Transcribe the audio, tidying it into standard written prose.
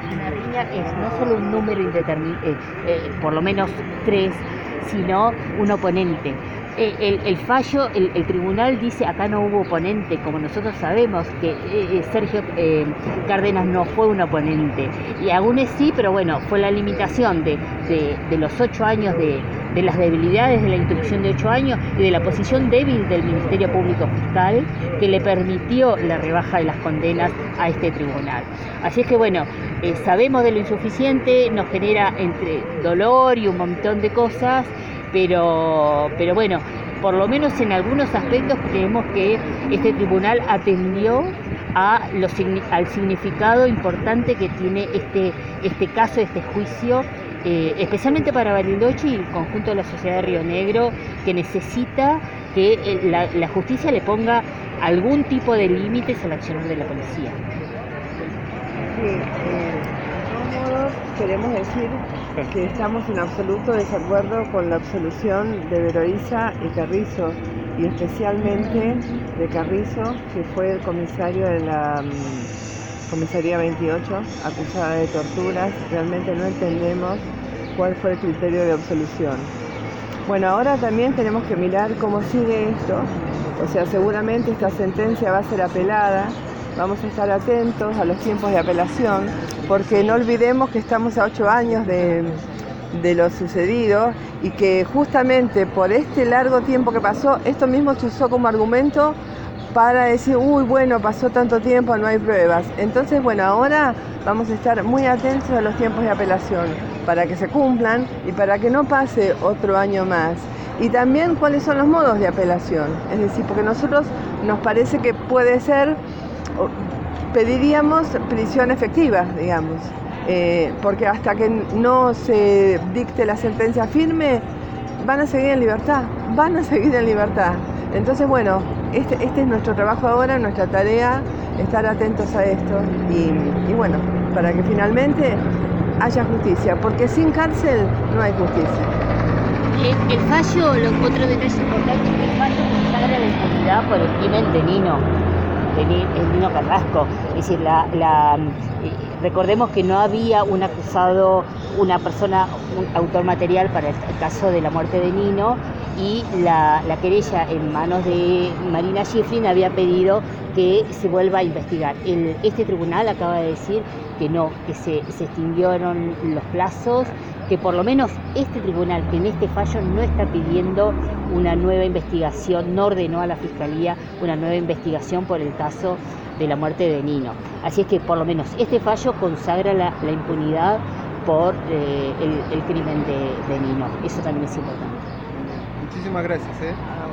Cristina Riña es no solo un número indeterminado, por lo menos 3, sino un oponente. El fallo, el tribunal dice acá no hubo oponente, como nosotros sabemos que Sergio Cárdenas no fue un oponente, y aún sí, pero bueno, fue la limitación de los 8 años de las debilidades de la instrucción de 8 años y de la posición débil del Ministerio Público Fiscal que le permitió la rebaja de las condenas a este tribunal. Así es que bueno, sabemos de lo insuficiente, nos genera entre dolor y un montón de cosas, pero bueno, por lo menos en algunos aspectos creemos que este tribunal atendió al significado importante que tiene este caso, este juicio, especialmente para Bariloche y el conjunto de la sociedad de Río Negro, que necesita que la justicia le ponga algún tipo de límites al accionar de la policía. Sí, de todos modos queremos decir que estamos en absoluto desacuerdo con la absolución de Veroiza y Carrizo, y especialmente de Carrizo, que fue el comisario de la Comisaría 28, acusada de torturas. Realmente no entendemos cuál fue el criterio de absolución. Bueno, ahora también tenemos que mirar cómo sigue esto. O sea, seguramente esta sentencia va a ser apelada. Vamos a estar atentos a los tiempos de apelación, porque no olvidemos que estamos a 8 años de lo sucedido, y que justamente por este largo tiempo que pasó, esto mismo se usó como argumento para decir, uy, bueno, pasó tanto tiempo, no hay pruebas. Entonces, bueno, ahora vamos a estar muy atentos a los tiempos de apelación, para que se cumplan y para que no pase otro año más. Y también cuáles son los modos de apelación, es decir, porque nosotros nos parece que puede ser, pediríamos prisión efectiva, digamos, porque hasta que no se dicte la sentencia firme, van a seguir en libertad. Entonces, bueno, este es nuestro trabajo ahora, nuestra tarea, estar atentos a esto y bueno, para que finalmente haya justicia, porque sin cárcel no hay justicia. El fallo, otro detalle importante es que el fallo consagra la impunidad por el crimen de Nino Carrasco. Es decir, recordemos que no había un acusado, una persona, un autor material para el caso de la muerte de Nino, y la querella en manos de Marina Schifrin había pedido que se vuelva a investigar. Este tribunal acaba de decir que no, que se extinguieron los plazos, que por lo menos este tribunal, que en este fallo no está pidiendo una nueva investigación, no ordenó a la Fiscalía una nueva investigación por el caso de la muerte de Nino. Así es que por lo menos este fallo consagra la impunidad por el crimen de Nino. Eso también es importante. Muchísimas gracias.